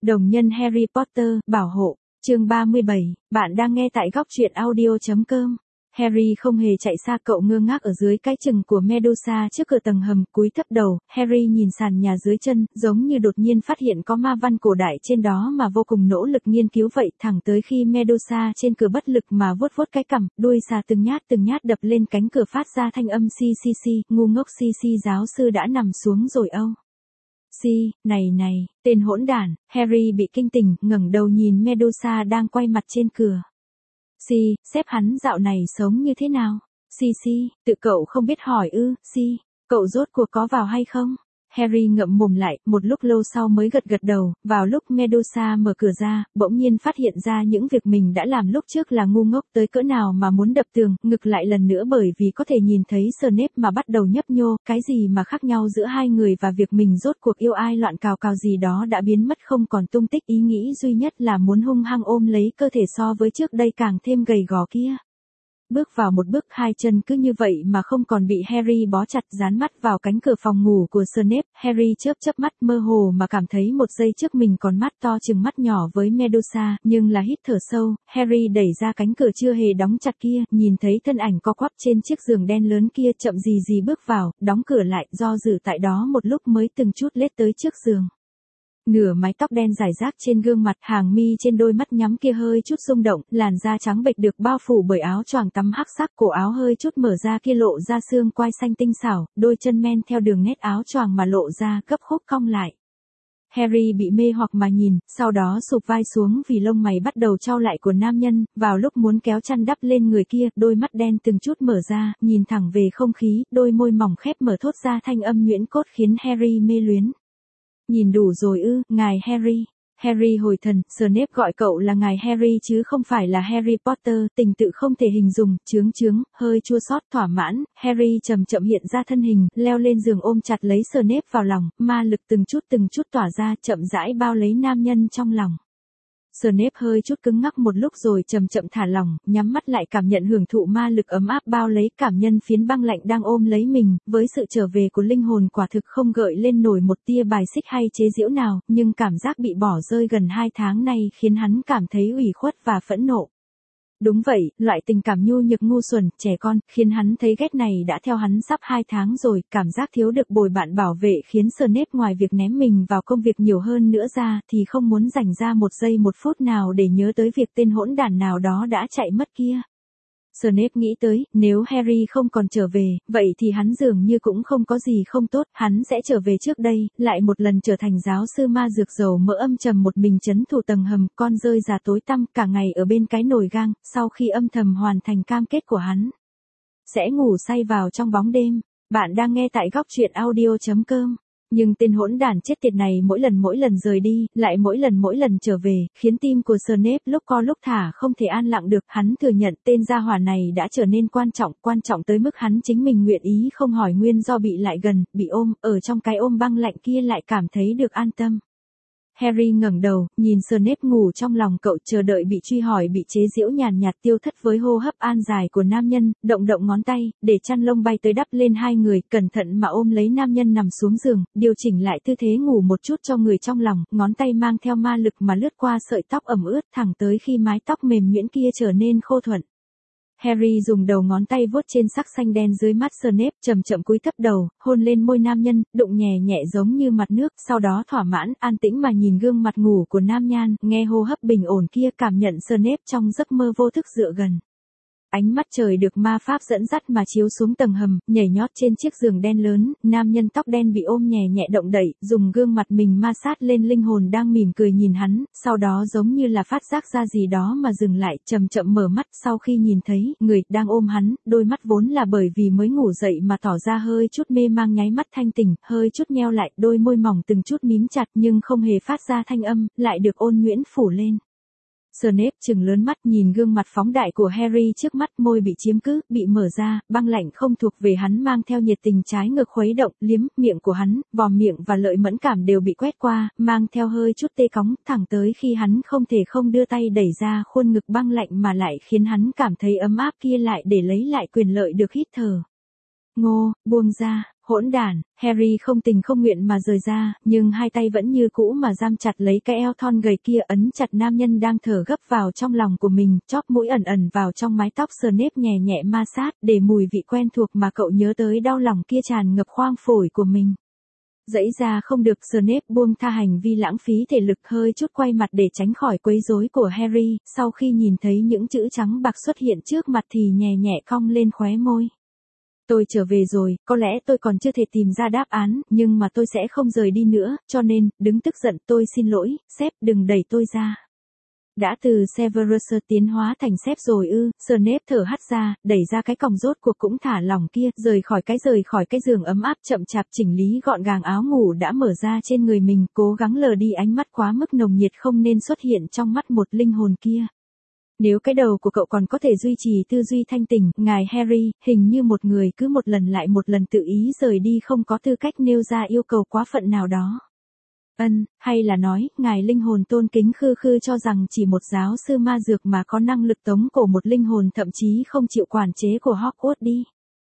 Đồng nhân Harry Potter, bảo hộ, chương 37, bạn đang nghe tại góc truyện audio.com. Harry không hề chạy xa, cậu ngơ ngác ở dưới cái chừng của Medusa trước cửa tầng hầm, cúi thấp đầu, Harry nhìn sàn nhà dưới chân, giống như đột nhiên phát hiện có ma văn cổ đại trên đó mà vô cùng nỗ lực nghiên cứu vậy, thẳng tới khi Medusa trên cửa bất lực mà vuốt vuốt cái cằm, đuôi xà từng nhát đập lên cánh cửa phát ra thanh âm xi xi xi, ngu ngốc xi xi, giáo sư đã nằm xuống rồi âu. Xi, này, tên hỗn đản. Harry bị kinh tỉnh, ngẩng đầu nhìn Medusa đang quay mặt trên cửa. Xi, sếp hắn dạo này sống như thế nào? Xi, tự cậu không biết hỏi ư? Xi, cậu rốt cuộc có vào hay không? Harry ngậm mồm lại, một lúc lâu sau mới gật đầu. Vào lúc Medusa mở cửa ra, bỗng nhiên phát hiện ra những việc mình đã làm lúc trước là ngu ngốc tới cỡ nào mà muốn đập tường, ngực lại lần nữa bởi vì có thể nhìn thấy Snape mà bắt đầu nhấp nhô, cái gì mà khác nhau giữa hai người và việc mình rốt cuộc yêu ai loạn cào gì đó đã biến mất không còn tung tích, ý nghĩ duy nhất là muốn hung hăng ôm lấy cơ thể so với trước đây càng thêm gầy gò kia. Bước vào một bước, hai chân cứ như vậy mà không còn bị Harry bó chặt, dán mắt vào cánh cửa phòng ngủ của Snape. Harry chớp mắt, mơ hồ mà cảm thấy một giây trước mình còn mắt to chừng mắt nhỏ với Medusa, nhưng là hít thở sâu, Harry đẩy ra cánh cửa chưa hề đóng chặt kia, nhìn thấy thân ảnh co quắp trên chiếc giường đen lớn kia, chậm gì bước vào, đóng cửa lại, do dự tại đó một lúc mới từng chút lết tới trước giường. Nửa mái tóc đen rải rác trên gương mặt, hàng mi trên đôi mắt nhắm kia hơi chút rung động, làn da trắng bệch được bao phủ bởi áo choàng tắm hắc sắc, cổ áo hơi chút mở ra kia lộ ra xương quai xanh tinh xảo, đôi chân men theo đường nét áo choàng mà lộ ra, gấp khúc cong lại. Harry bị mê hoặc mà nhìn, sau đó sụp vai xuống vì lông mày bắt đầu chau lại của nam nhân, vào lúc muốn kéo chăn đắp lên người kia, đôi mắt đen từng chút mở ra, nhìn thẳng về không khí, đôi môi mỏng khép mở thốt ra thanh âm nhuyễn cốt khiến Harry mê luyến. Nhìn đủ rồi ư, ngài Harry. Harry hồi thần, Snape gọi cậu là ngài Harry chứ không phải là Harry Potter, tình tự không thể hình dung, chướng, hơi chua xót thỏa mãn, Harry chậm hiện ra thân hình, leo lên giường ôm chặt lấy Snape vào lòng, ma lực từng chút tỏa ra, chậm rãi bao lấy nam nhân trong lòng. Snape hơi chút cứng ngắc một lúc rồi chậm thả lỏng, nhắm mắt lại cảm nhận hưởng thụ ma lực ấm áp bao lấy, cảm nhân phiến băng lạnh đang ôm lấy mình, với sự trở về của linh hồn quả thực không gợi lên nổi một tia bài xích hay chế giễu nào, nhưng cảm giác bị bỏ rơi gần 2 tháng nay khiến hắn cảm thấy ủy khuất và phẫn nộ. Đúng vậy, loại tình cảm nhu nhược ngu xuẩn, trẻ con, khiến hắn thấy ghét này đã theo hắn sắp 2 tháng rồi, cảm giác thiếu được bồi bạn bảo vệ khiến Snape ngoài việc ném mình vào công việc nhiều hơn nữa ra, thì không muốn dành ra một giây một phút nào để nhớ tới việc tên hỗn đản nào đó đã chạy mất kia. Snape nghĩ tới, nếu Harry không còn trở về, vậy thì hắn dường như cũng không có gì không tốt, hắn sẽ trở về trước đây, lại một lần trở thành giáo sư ma dược dầu mỡ âm trầm một mình trấn thủ tầng hầm, con rơi già tối tăm, cả ngày ở bên cái nồi gang, sau khi âm thầm hoàn thành cam kết của hắn, sẽ ngủ say vào trong bóng đêm. Bạn đang nghe tại góc truyện audio.com. Nhưng tên hỗn đản chết tiệt này mỗi lần rời đi, lại mỗi lần trở về, khiến tim của Snape lúc co lúc thả không thể an lặng được, hắn thừa nhận tên gia hỏa này đã trở nên quan trọng tới mức hắn chính mình nguyện ý không hỏi nguyên do bị lại gần, bị ôm, ở trong cái ôm băng lạnh kia lại cảm thấy được an tâm. Harry ngẩng đầu, nhìn Snape ngủ trong lòng cậu, chờ đợi bị truy hỏi, bị chế giễu nhàn nhạt tiêu thất với hô hấp an dài của nam nhân, động ngón tay, để chăn lông bay tới đắp lên hai người, cẩn thận mà ôm lấy nam nhân nằm xuống giường, điều chỉnh lại tư thế ngủ một chút cho người trong lòng, ngón tay mang theo ma lực mà lướt qua sợi tóc ẩm ướt thẳng tới khi mái tóc mềm nhuyễn kia trở nên khô thuận. Harry dùng đầu ngón tay vuốt trên sắc xanh đen dưới mắt Snape, chậm cúi thấp đầu, hôn lên môi nam nhân, đụng nhẹ giống như mặt nước, sau đó thỏa mãn, an tĩnh mà nhìn gương mặt ngủ của nam nhan, nghe hô hấp bình ổn kia, cảm nhận Snape trong giấc mơ vô thức dựa gần. Ánh mắt trời được ma pháp dẫn dắt mà chiếu xuống tầng hầm, nhảy nhót trên chiếc giường đen lớn, nam nhân tóc đen bị ôm nhẹ động đậy, dùng gương mặt mình ma sát lên linh hồn đang mỉm cười nhìn hắn, sau đó giống như là phát giác ra gì đó mà dừng lại, chậm mở mắt, sau khi nhìn thấy người đang ôm hắn, đôi mắt vốn là bởi vì mới ngủ dậy mà tỏ ra hơi chút mê mang nháy mắt thanh tỉnh, hơi chút nheo lại, đôi môi mỏng từng chút mím chặt nhưng không hề phát ra thanh âm, lại được ôn nhuyễn phủ lên. Snape trừng lớn mắt nhìn gương mặt phóng đại của Harry trước mắt, môi bị chiếm cứ, bị mở ra, băng lạnh không thuộc về hắn mang theo nhiệt tình trái ngược khuấy động, liếm miệng của hắn, vòm miệng và lợi mẫn cảm đều bị quét qua, mang theo hơi chút tê cóng, thẳng tới khi hắn không thể không đưa tay đẩy ra khuôn ngực băng lạnh mà lại khiến hắn cảm thấy ấm áp kia lại để lấy lại quyền lợi được hít thở. Ngô, buông ra, Hỗn đản, Harry không tình không nguyện mà rời ra, nhưng hai tay vẫn như cũ mà giam chặt lấy cái eo thon gầy kia, ấn chặt nam nhân đang thở gấp vào trong lòng của mình, chóp mũi ẩn ẩn vào trong mái tóc Snape nhẹ nhẹ ma sát, để mùi vị quen thuộc mà cậu nhớ tới đau lòng kia tràn ngập khoang phổi của mình. Dãy ra không được, Snape buông tha hành vi lãng phí thể lực, hơi chút quay mặt để tránh khỏi quấy rối của Harry, sau khi nhìn thấy những chữ trắng bạc xuất hiện trước mặt thì nhẹ nhẹ cong lên khóe môi. Tôi trở về rồi, có lẽ tôi còn chưa thể tìm ra đáp án, nhưng mà tôi sẽ không rời đi nữa, cho nên, đừng tức giận, tôi xin lỗi, sếp đừng đẩy tôi ra. Đã từ Severus tiến hóa thành sếp rồi ư? Snape thở hắt ra, đẩy ra cái còng rốt cuộc cũng thả lỏng kia, rời khỏi cái giường ấm áp, chậm chạp chỉnh lý gọn gàng áo ngủ đã mở ra trên người mình, cố gắng lờ đi ánh mắt quá mức nồng nhiệt không nên xuất hiện trong mắt một linh hồn kia. Nếu cái đầu của cậu còn có thể duy trì tư duy thanh tỉnh, ngài Harry, hình như một người cứ một lần lại một lần tự ý rời đi không có tư cách nêu ra yêu cầu quá phận nào đó. Hay là nói, ngài linh hồn tôn kính khư khư cho rằng chỉ một giáo sư ma dược mà có năng lực tống cổ một linh hồn thậm chí không chịu quản chế của Hogwarts đi.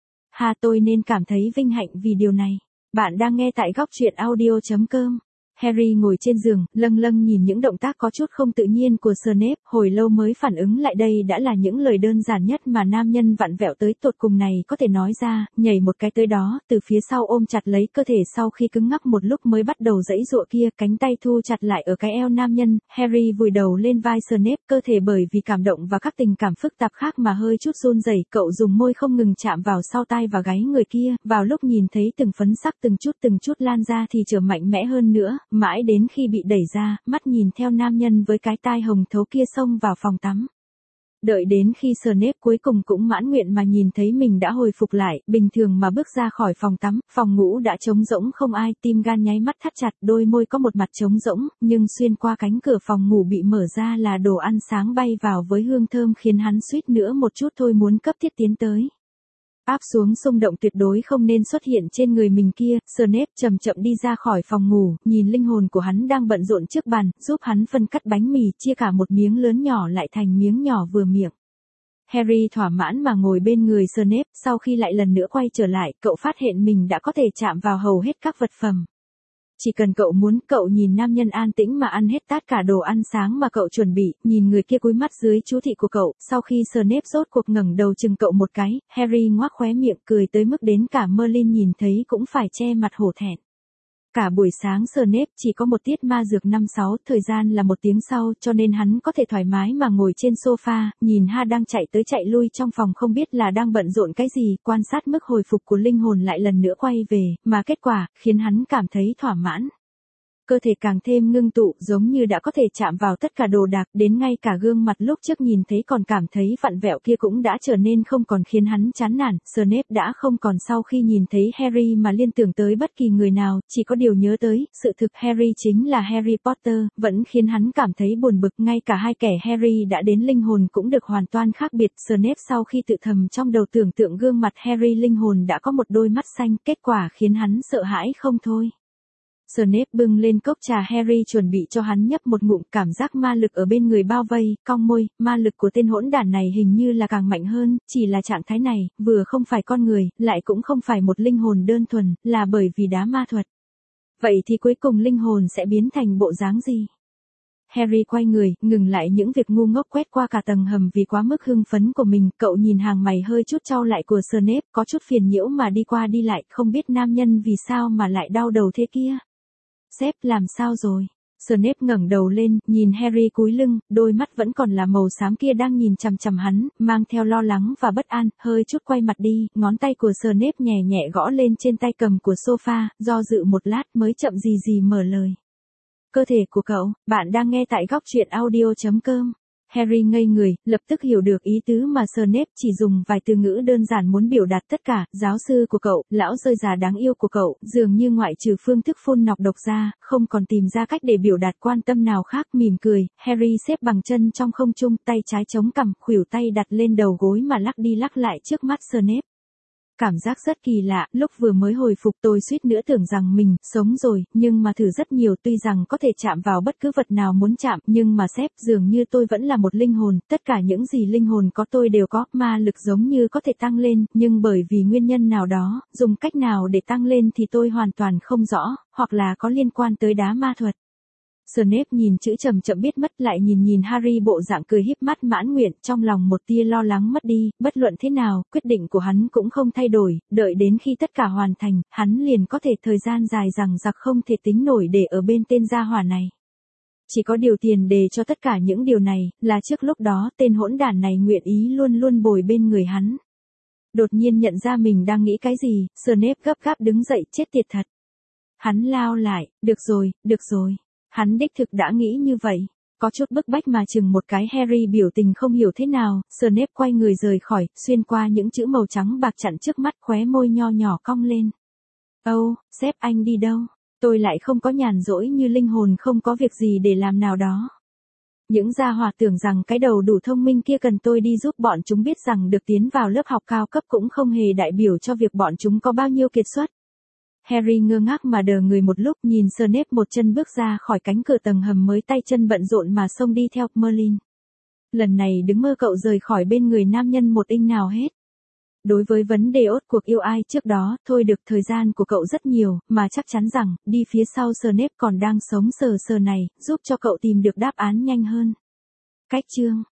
Tôi nên cảm thấy vinh hạnh vì điều này. Bạn đang nghe tại góc truyện audio.com. Harry ngồi trên giường, lâng lâng nhìn những động tác có chút không tự nhiên của Snape, hồi lâu mới phản ứng lại đây đã là những lời đơn giản nhất mà nam nhân vặn vẹo tới tột cùng này có thể nói ra, nhảy một cái tới đó, từ phía sau ôm chặt lấy cơ thể sau khi cứng ngắc một lúc mới bắt đầu giãy giụa kia, cánh tay thu chặt lại ở cái eo nam nhân, Harry vùi đầu lên vai Snape, cơ thể bởi vì cảm động và các tình cảm phức tạp khác mà hơi chút run rẩy, cậu dùng môi không ngừng chạm vào sau tai và gáy người kia, vào lúc nhìn thấy từng phấn sắc từng chút lan ra thì trở mạnh mẽ hơn nữa. Mãi đến khi bị đẩy ra, mắt nhìn theo nam nhân với cái tai hồng thấu kia xông vào phòng tắm. Đợi đến khi Snape cuối cùng cũng mãn nguyện mà nhìn thấy mình đã hồi phục lại, bình thường mà bước ra khỏi phòng tắm, phòng ngủ đã trống rỗng không ai, tim gan nháy mắt thắt chặt, đôi môi có một mặt trống rỗng, nhưng xuyên qua cánh cửa phòng ngủ bị mở ra là đồ ăn sáng bay vào với hương thơm khiến hắn suýt nữa một chút thôi muốn cấp thiết tiến tới. Áp xuống xung động tuyệt đối không nên xuất hiện trên người mình kia, Snape chậm chậm đi ra khỏi phòng ngủ, nhìn linh hồn của hắn đang bận rộn trước bàn, giúp hắn phân cắt bánh mì, chia cả một miếng lớn nhỏ lại thành miếng nhỏ vừa miệng. Harry thỏa mãn mà ngồi bên người Snape, sau khi lại lần nữa quay trở lại, cậu phát hiện mình đã có thể chạm vào hầu hết các vật phẩm. Chỉ cần cậu muốn, cậu nhìn nam nhân an tĩnh mà ăn hết tất cả đồ ăn sáng mà cậu chuẩn bị, nhìn người kia cúi mắt dưới chú thị của cậu, sau khi Snape rốt cuộc ngẩng đầu chừng cậu một cái, Harry ngoác khóe miệng cười tới mức đến cả Merlin nhìn thấy cũng phải che mặt hổ thẹn. Cả buổi sáng Snape chỉ có một tiết ma dược 5-6, thời gian là 1 tiếng sau, cho nên hắn có thể thoải mái mà ngồi trên sofa, nhìn Ha đang chạy tới chạy lui trong phòng không biết là đang bận rộn cái gì, quan sát mức hồi phục của linh hồn lại lần nữa quay về, mà kết quả, khiến hắn cảm thấy thỏa mãn. Cơ thể càng thêm ngưng tụ, giống như đã có thể chạm vào tất cả đồ đạc, đến ngay cả gương mặt lúc trước nhìn thấy còn cảm thấy vặn vẹo kia cũng đã trở nên không còn khiến hắn chán nản. Snape đã không còn sau khi nhìn thấy Harry mà liên tưởng tới bất kỳ người nào, chỉ có điều nhớ tới, sự thực Harry chính là Harry Potter, vẫn khiến hắn cảm thấy buồn bực, ngay cả hai kẻ Harry đã đến linh hồn cũng được hoàn toàn khác biệt. Snape sau khi tự thầm trong đầu tưởng tượng gương mặt Harry linh hồn đã có một đôi mắt xanh, kết quả khiến hắn sợ hãi không thôi. Snape bưng lên cốc trà Harry chuẩn bị cho hắn nhấp một ngụm, cảm giác ma lực ở bên người bao vây, cong môi, ma lực của tên hỗn đản này hình như là càng mạnh hơn, chỉ là trạng thái này, vừa không phải con người, lại cũng không phải một linh hồn đơn thuần, là bởi vì đá ma thuật. Vậy thì cuối cùng linh hồn sẽ biến thành bộ dáng gì? Harry quay người, ngừng lại những việc ngu ngốc quét qua cả tầng hầm vì quá mức hưng phấn của mình, cậu nhìn hàng mày hơi chút chau lại của Snape, có chút phiền nhiễu mà đi qua đi lại, không biết nam nhân vì sao mà lại đau đầu thế kia. Sếp làm sao rồi? Snape ngẩng đầu lên, nhìn Harry cúi lưng, đôi mắt vẫn còn là màu xám kia đang nhìn chằm chằm hắn, mang theo lo lắng và bất an, hơi chút quay mặt đi, ngón tay của Snape nhẹ nhẹ gõ lên trên tay cầm của sofa, do dự một lát mới chậm gì mở lời. Cơ thể của cậu, bạn đang nghe tại góc truyện audio.com. Harry ngây người, lập tức hiểu được ý tứ mà Snape chỉ dùng vài từ ngữ đơn giản muốn biểu đạt tất cả, giáo sư của cậu, lão rơi già đáng yêu của cậu, dường như ngoại trừ phương thức phun nọc độc ra, không còn tìm ra cách để biểu đạt quan tâm nào khác, mỉm cười, Harry xếp bằng chân trong không trung, tay trái chống cằm, khuỷu tay đặt lên đầu gối mà lắc đi lắc lại trước mắt Snape. Cảm giác rất kỳ lạ, lúc vừa mới hồi phục tôi suýt nữa tưởng rằng mình sống rồi, nhưng mà thử rất nhiều tuy rằng có thể chạm vào bất cứ vật nào muốn chạm, nhưng mà sếp dường như tôi vẫn là một linh hồn, tất cả những gì linh hồn có tôi đều có, ma lực giống như có thể tăng lên, nhưng bởi vì nguyên nhân nào đó, dùng cách nào để tăng lên thì tôi hoàn toàn không rõ, hoặc là có liên quan tới đá ma thuật. Snape nhìn chữ chậm chậm biết mất lại nhìn Harry bộ dạng cười híp mắt mãn nguyện trong lòng một tia lo lắng mất đi, bất luận thế nào, quyết định của hắn cũng không thay đổi, đợi đến khi tất cả hoàn thành, hắn liền có thể thời gian dài rằng giặc không thể tính nổi để ở bên tên gia hỏa này. Chỉ có điều tiền đề cho tất cả những điều này, là trước lúc đó tên hỗn đản này nguyện ý luôn luôn bồi bên người hắn. Đột nhiên nhận ra mình đang nghĩ cái gì, Snape gấp gáp đứng dậy chết tiệt thật. Hắn lao lại, được rồi. Hắn đích thực đã nghĩ như vậy. Có chút bức bách mà chừng một cái Harry biểu tình không hiểu thế nào, Snape quay người rời khỏi, xuyên qua những chữ màu trắng bạc chặn trước mắt khóe môi nho nhỏ cong lên. Âu, sếp anh đi đâu? Tôi lại không có nhàn rỗi như linh hồn không có việc gì để làm nào đó. Những gia hỏa tưởng rằng cái đầu đủ thông minh kia cần tôi đi giúp bọn chúng biết rằng được tiến vào lớp học cao cấp cũng không hề đại biểu cho việc bọn chúng có bao nhiêu kiệt xuất. Harry ngơ ngác mà đờ người một lúc nhìn Snape một chân bước ra khỏi cánh cửa tầng hầm mới tay chân bận rộn mà xông đi theo Merlin. Lần này đừng mơ cậu rời khỏi bên người nam nhân một inch nào hết. Đối với vấn đề ốt cuộc yêu ai trước đó, thôi được thời gian của cậu rất nhiều, mà chắc chắn rằng, đi phía sau Snape còn đang sống sờ sờ này, giúp cho cậu tìm được đáp án nhanh hơn. Cách chương